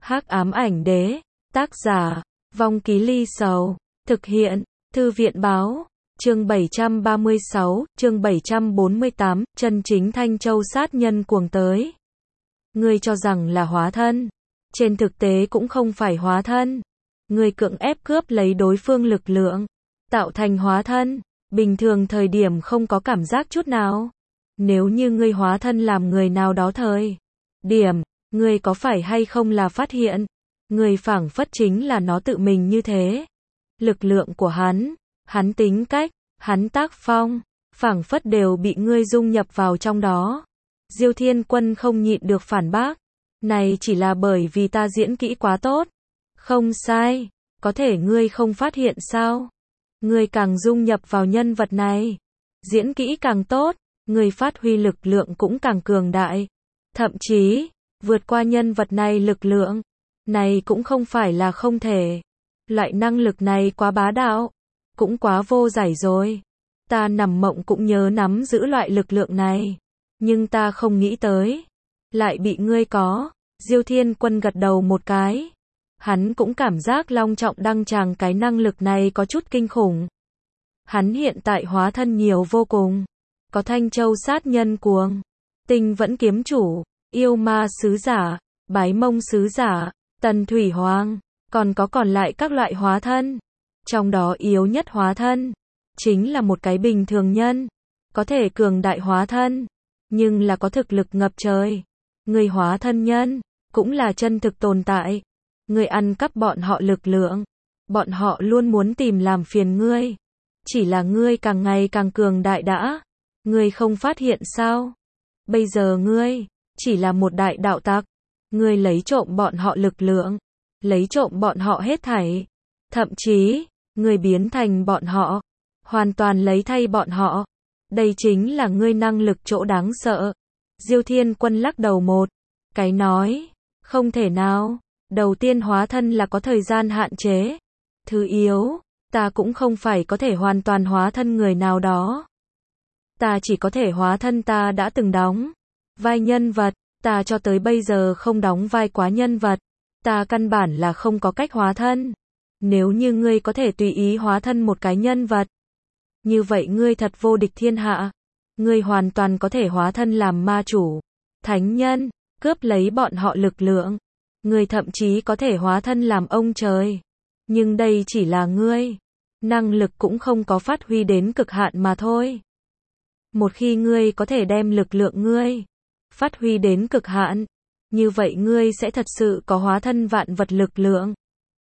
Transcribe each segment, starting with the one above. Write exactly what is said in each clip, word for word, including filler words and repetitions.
Hắc ám ảnh đế, tác giả, Vong Ký Ly Sầu, thực hiện, Thư viện báo, chương bảy trăm ba mươi sáu, chương bảy trăm bốn mươi tám, chân chính Thanh Châu sát nhân cuồng tới. Ngươi cho rằng là hóa thân, trên thực tế cũng không phải hóa thân. Ngươi cưỡng ép cướp lấy đối phương lực lượng, tạo thành hóa thân, bình thường thời điểm không có cảm giác chút nào. Nếu như ngươi hóa thân làm người nào đó thời điểm, ngươi có phải hay không là phát hiện, ngươi phảng phất chính là nó tự mình như thế. Lực lượng của hắn, hắn tính cách, hắn tác phong, phảng phất đều bị ngươi dung nhập vào trong đó. Diêu Thiên Quân không nhịn được phản bác, này chỉ là bởi vì ta diễn kỹ quá tốt. Không sai, có thể ngươi không phát hiện sao? Ngươi càng dung nhập vào nhân vật này, diễn kỹ càng tốt, ngươi phát huy lực lượng cũng càng cường đại. Thậm chí, vượt qua nhân vật này lực lượng, này cũng không phải là không thể. Loại năng lực này quá bá đạo, cũng quá vô giải rồi. Ta nằm mộng cũng nhớ nắm giữ loại lực lượng này, nhưng ta không nghĩ tới, lại bị ngươi có. Diêu Thiên Quân gật đầu một cái. Hắn cũng cảm giác Long Trọng Đăng Tràng cái năng lực này có chút kinh khủng. Hắn hiện tại hóa thân nhiều vô cùng. Có Thanh Châu sát nhân cuồng, Tinh Vẫn kiếm chủ, Yêu Ma sứ giả, Bái Mông sứ giả, Tần Thủy Hoàng, còn có còn lại các loại hóa thân. Trong đó yếu nhất hóa thân, chính là một cái bình thường nhân. Có thể cường đại hóa thân, nhưng là có thực lực ngập trời. Người hóa thân nhân, cũng là chân thực tồn tại. Ngươi ăn cắp bọn họ lực lượng, bọn họ luôn muốn tìm làm phiền ngươi. Chỉ là ngươi càng ngày càng cường đại đã. Ngươi không phát hiện sao? Bây giờ ngươi, chỉ là một đại đạo tặc. Ngươi lấy trộm bọn họ lực lượng, lấy trộm bọn họ hết thảy. Thậm chí, ngươi biến thành bọn họ, hoàn toàn lấy thay bọn họ. Đây chính là ngươi năng lực chỗ đáng sợ. Diêu Thiên Quân lắc đầu một cái nói, không thể nào. Đầu tiên hóa thân là có thời gian hạn chế. Thứ yếu, ta cũng không phải có thể hoàn toàn hóa thân người nào đó. Ta chỉ có thể hóa thân ta đã từng đóng vai nhân vật. Ta cho tới bây giờ không đóng vai quá nhân vật. Ta căn bản là không có cách hóa thân. Nếu như ngươi có thể tùy ý hóa thân một cái nhân vật, như vậy ngươi thật vô địch thiên hạ. Ngươi hoàn toàn có thể hóa thân làm ma chủ, thánh nhân, cướp lấy bọn họ lực lượng. Ngươi thậm chí có thể hóa thân làm ông trời. Nhưng đây chỉ là ngươi. Năng lực cũng không có phát huy đến cực hạn mà thôi. Một khi ngươi có thể đem lực lượng ngươi phát huy đến cực hạn, như vậy ngươi sẽ thật sự có hóa thân vạn vật lực lượng.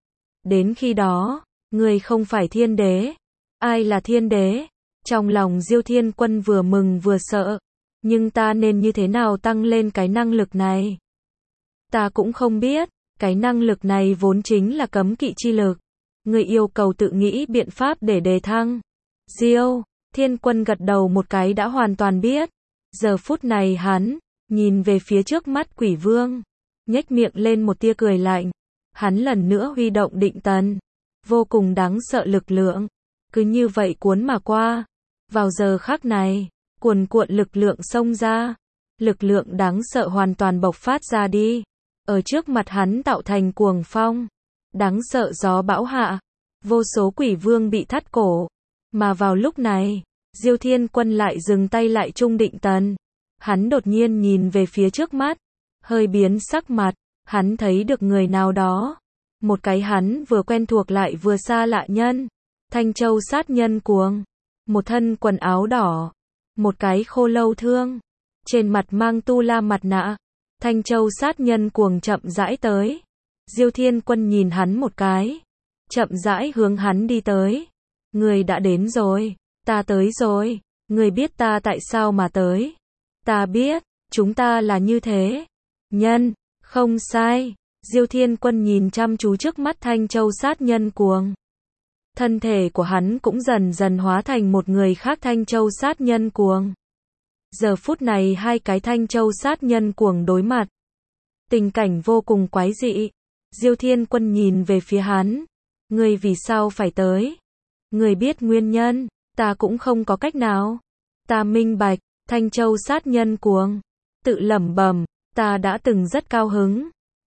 Đến khi đó, ngươi không phải thiên đế. Ai là thiên đế? Trong lòng Diêu Thiên Quân vừa mừng vừa sợ. Nhưng ta nên như thế nào tăng lên cái năng lực này? Ta cũng không biết, cái năng lực này vốn chính là cấm kỵ chi lực. Ngươi yêu cầu tự nghĩ biện pháp để đề thăng. Diêu Thiên Quân gật đầu một cái đã hoàn toàn biết. Giờ phút này hắn nhìn về phía trước mắt Quỷ Vương, nhếch miệng lên một tia cười lạnh. Hắn lần nữa huy động định tần, vô cùng đáng sợ lực lượng, cứ như vậy cuốn mà qua. Vào giờ khắc này, cuồn cuộn lực lượng xông ra, lực lượng đáng sợ hoàn toàn bộc phát ra đi. Ở trước mặt hắn tạo thành cuồng phong, đáng sợ gió bão hạ, vô số quỷ vương bị thắt cổ. Mà vào lúc này, Diêu Thiên Quân lại dừng tay lại trung định tần. Hắn đột nhiên nhìn về phía trước mắt, hơi biến sắc mặt, hắn thấy được người nào đó. Một cái hắn vừa quen thuộc lại vừa xa lạ nhân. Thanh Châu sát nhân cuồng, một thân quần áo đỏ, một cái khô lâu thương, trên mặt mang tu la mặt nạ. Thanh Châu sát nhân cuồng chậm rãi tới. Diêu Thiên Quân nhìn hắn một cái, chậm rãi hướng hắn đi tới. Người đã đến rồi, ta tới rồi. Người biết ta tại sao mà tới? Ta biết, chúng ta là như thế. Nhân, không sai. Diêu Thiên Quân nhìn chăm chú trước mắt Thanh Châu sát nhân cuồng. Thân thể của hắn cũng dần dần hóa thành một người khác Thanh Châu sát nhân cuồng. Giờ phút này hai cái Thanh Châu sát nhân cuồng đối mặt. Tình cảnh vô cùng quái dị. Diêu Thiên Quân nhìn về phía hắn. Ngươi vì sao phải tới? Ngươi biết nguyên nhân, ta cũng không có cách nào. Ta minh bạch. Thanh Châu sát nhân cuồng tự lẩm bẩm, ta đã từng rất cao hứng.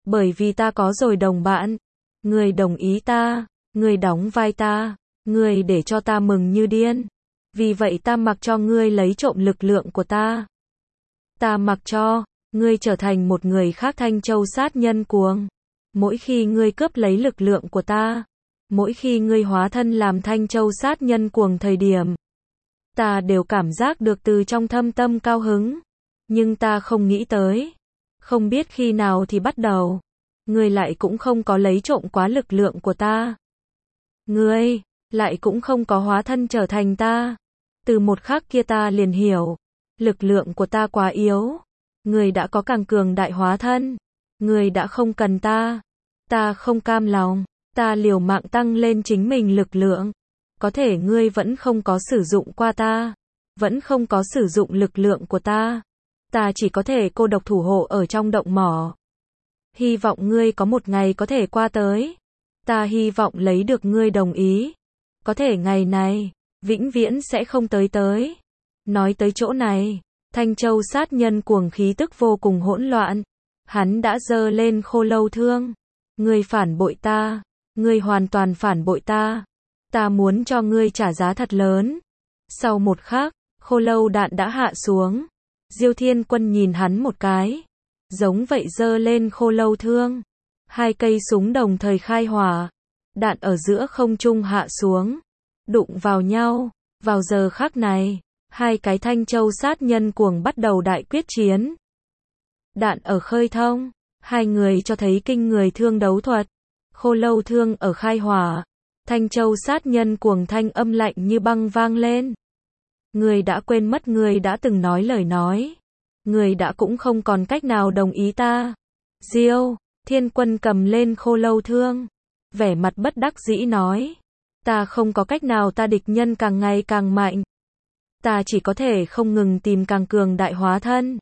Bởi vì ta có rồi đồng bạn. Ngươi đồng ý ta. Ngươi đóng vai ta. Ngươi để cho ta mừng như điên. Vì vậy ta mặc cho ngươi lấy trộm lực lượng của ta. Ta mặc cho ngươi trở thành một người khác Thanh Châu sát nhân cuồng. Mỗi khi ngươi cướp lấy lực lượng của ta, mỗi khi ngươi hóa thân làm Thanh Châu sát nhân cuồng thời điểm, ta đều cảm giác được từ trong thâm tâm cao hứng. Nhưng ta không nghĩ tới, không biết khi nào thì bắt đầu, ngươi lại cũng không có lấy trộm quá lực lượng của ta. Ngươi lại cũng không có hóa thân trở thành ta. Từ một khắc kia ta liền hiểu, lực lượng của ta quá yếu. Ngươi đã có càng cường đại hóa thân. Ngươi đã không cần ta. Ta không cam lòng. Ta liều mạng tăng lên chính mình lực lượng. Có thể ngươi vẫn không có sử dụng qua ta. Vẫn không có sử dụng lực lượng của ta. Ta chỉ có thể cô độc thủ hộ ở trong động mỏ. Hy vọng ngươi có một ngày có thể qua tới. Ta hy vọng lấy được ngươi đồng ý. Có thể ngày này, vĩnh viễn sẽ không tới tới. Nói tới chỗ này, Thanh Châu sát nhân cuồng khí tức vô cùng hỗn loạn. Hắn đã giơ lên khô lâu thương. Ngươi phản bội ta. Ngươi hoàn toàn phản bội ta. Ta muốn cho ngươi trả giá thật lớn. Sau một khắc, khô lâu đạn đã hạ xuống. Diêu Thiên Quân nhìn hắn một cái. Giống vậy giơ lên khô lâu thương. Hai cây súng đồng thời khai hỏa. Đạn ở giữa không trung hạ xuống. Đụng vào nhau. Vào giờ khắc này, hai cái Thanh Châu sát nhân cuồng bắt đầu đại quyết chiến. Đạn ở khơi thông. Hai người cho thấy kinh người thương đấu thuật. Khô lâu thương ở khai hỏa. Thanh Châu sát nhân cuồng thanh âm lạnh như băng vang lên. Ngươi đã quên mất ngươi đã từng nói lời nói. Ngươi đã cũng không còn cách nào đồng ý ta. Diêu Thiên Quân cầm lên khô lâu thương. Vẻ mặt bất đắc dĩ nói. Ta không có cách nào, ta địch nhân càng ngày càng mạnh. Ta chỉ có thể không ngừng tìm càng cường đại hóa thân.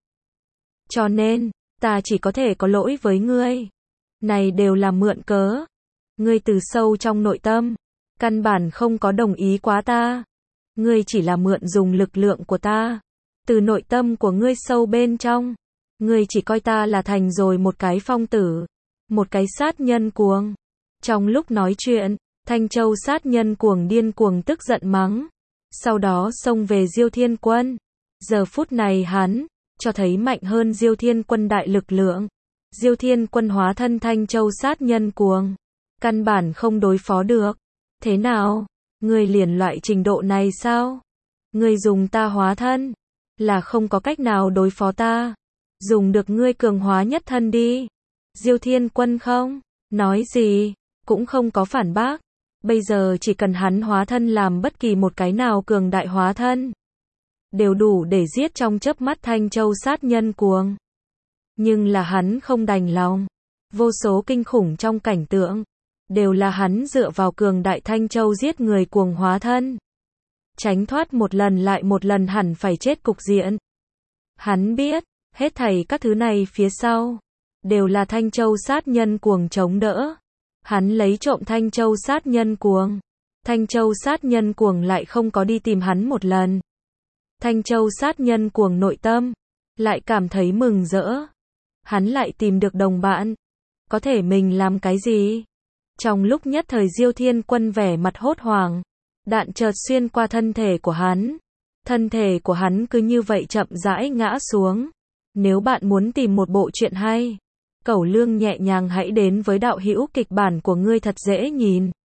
Cho nên, ta chỉ có thể có lỗi với ngươi. Này đều là mượn cớ. Ngươi từ sâu trong nội tâm, căn bản không có đồng ý quá ta. Ngươi chỉ là mượn dùng lực lượng của ta. Từ nội tâm của ngươi sâu bên trong, ngươi chỉ coi ta là thành rồi một cái phong tử, một cái sát nhân cuồng. Trong lúc nói chuyện, Thanh Châu sát nhân cuồng điên cuồng tức giận mắng. Sau đó xông về Diêu Thiên Quân. Giờ phút này hắn cho thấy mạnh hơn Diêu Thiên Quân đại lực lượng. Diêu Thiên Quân hóa thân Thanh Châu sát nhân cuồng, căn bản không đối phó được. Thế nào? Ngươi liền loại trình độ này sao? Ngươi dùng ta hóa thân, là không có cách nào đối phó ta. Dùng được ngươi cường hóa nhất thân đi. Diêu Thiên Quân không nói gì, cũng không có phản bác. Bây giờ chỉ cần hắn hóa thân làm bất kỳ một cái nào cường đại hóa thân, đều đủ để giết trong chớp mắt Thanh Châu sát nhân cuồng. Nhưng là hắn không đành lòng. Vô số kinh khủng trong cảnh tượng, đều là hắn dựa vào cường đại Thanh Châu giết người cuồng hóa thân. Tránh thoát một lần lại một lần hẳn phải chết cục diện. Hắn biết, hết thảy các thứ này phía sau, đều là Thanh Châu sát nhân cuồng chống đỡ. Hắn lấy trộm Thanh Châu sát nhân cuồng. Thanh Châu sát nhân cuồng lại không có đi tìm hắn một lần. Thanh Châu sát nhân cuồng nội tâm, lại cảm thấy mừng rỡ. Hắn lại tìm được đồng bạn. Có thể mình làm cái gì? Trong lúc nhất thời Diêu Thiên Quân vẻ mặt hốt hoảng. Đạn chợt xuyên qua thân thể của hắn. Thân thể của hắn cứ như vậy chậm rãi ngã xuống. Nếu bạn muốn tìm một bộ truyện hay, Cẩu Lương nhẹ nhàng hãy đến với đạo hữu kịch bản của ngươi thật dễ nhìn.